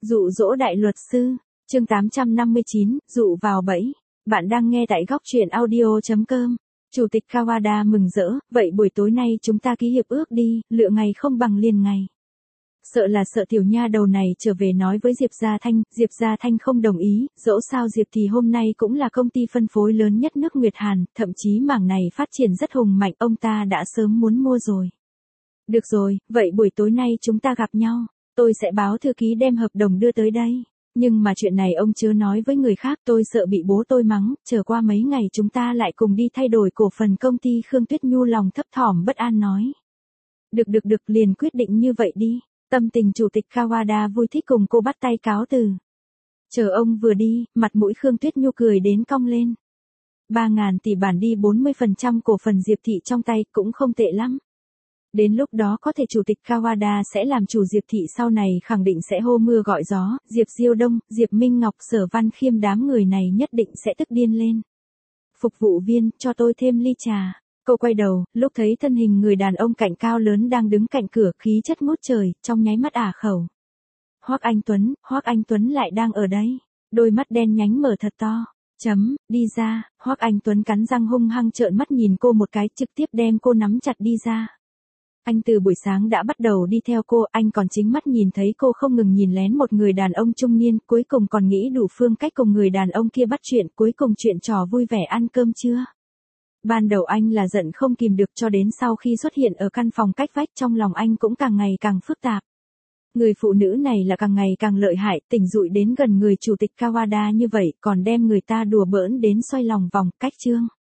Dụ dỗ đại luật sư, chương 859, dụ vào bẫy. Bạn đang nghe tại góc truyện audio.com. Chủ tịch Kawada mừng rỡ, vậy buổi tối nay chúng ta ký hiệp ước đi, lựa ngày không bằng liền ngày. Sợ tiểu nha đầu này trở về nói với Diệp Gia Thanh không đồng ý, dẫu sao Diệp thì hôm nay cũng là công ty phân phối lớn nhất nước Nguyệt Hàn, thậm chí mảng này phát triển rất hùng mạnh, ông ta đã sớm muốn mua rồi. Được rồi, vậy buổi tối nay chúng ta gặp nhau, tôi sẽ báo thư ký đem hợp đồng đưa tới đây. Nhưng mà chuyện này ông chớ nói với người khác, tôi sợ bị bố tôi mắng, chờ qua mấy ngày chúng ta lại cùng đi thay đổi cổ phần công ty. Khương Tuyết Nhu lòng thấp thỏm bất an nói. Được, liền quyết định như vậy đi. Tâm tình chủ tịch Kawada vui thích cùng cô bắt tay cáo từ. Chờ ông vừa đi, mặt mũi Khương Tuyết Nhu cười đến cong lên. 3.000 tỷ bản đi 40% cổ phần Diệp thị trong tay cũng không tệ lắm. Đến lúc đó có thể chủ tịch Kawada sẽ làm chủ Diệp thị, sau này khẳng định sẽ hô mưa gọi gió, Diệp Diêu Đông, Diệp Minh Ngọc, Sở Văn Khiêm đám người này nhất định sẽ tức điên lên. Phục vụ viên, cho tôi thêm ly trà. Cô quay đầu, lúc thấy thân hình người đàn ông cạnh cao lớn đang đứng cạnh cửa, khí chất ngút trời, trong nháy mắt ả khẩu. Hoắc Anh Tuấn lại đang ở đây. Đôi mắt đen nhánh mở thật to. Đi ra. Hoắc Anh Tuấn cắn răng hung hăng trợn mắt nhìn cô một cái, trực tiếp đem cô nắm chặt đi ra. Anh từ buổi sáng đã bắt đầu đi theo cô, anh còn chính mắt nhìn thấy cô không ngừng nhìn lén một người đàn ông trung niên, cuối cùng còn nghĩ đủ phương cách cùng người đàn ông kia bắt chuyện, cuối cùng chuyện trò vui vẻ ăn cơm trưa. Ban đầu anh là giận không kìm được, cho đến sau khi xuất hiện ở căn phòng cách vách trong lòng anh cũng càng ngày càng phức tạp. Người phụ nữ này là càng ngày càng lợi hại, tỉnh dụi đến gần người chủ tịch Kawada như vậy, còn đem người ta đùa bỡn đến xoay lòng vòng, cách chương.